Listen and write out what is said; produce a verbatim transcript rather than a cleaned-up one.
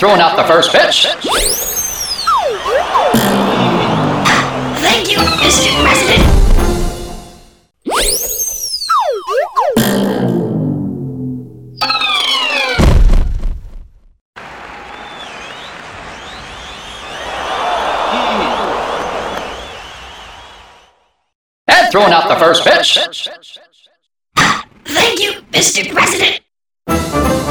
throwing out the first pitch. Thank you, Mister President. And throwing out the first pitch. Thank you, Mister President.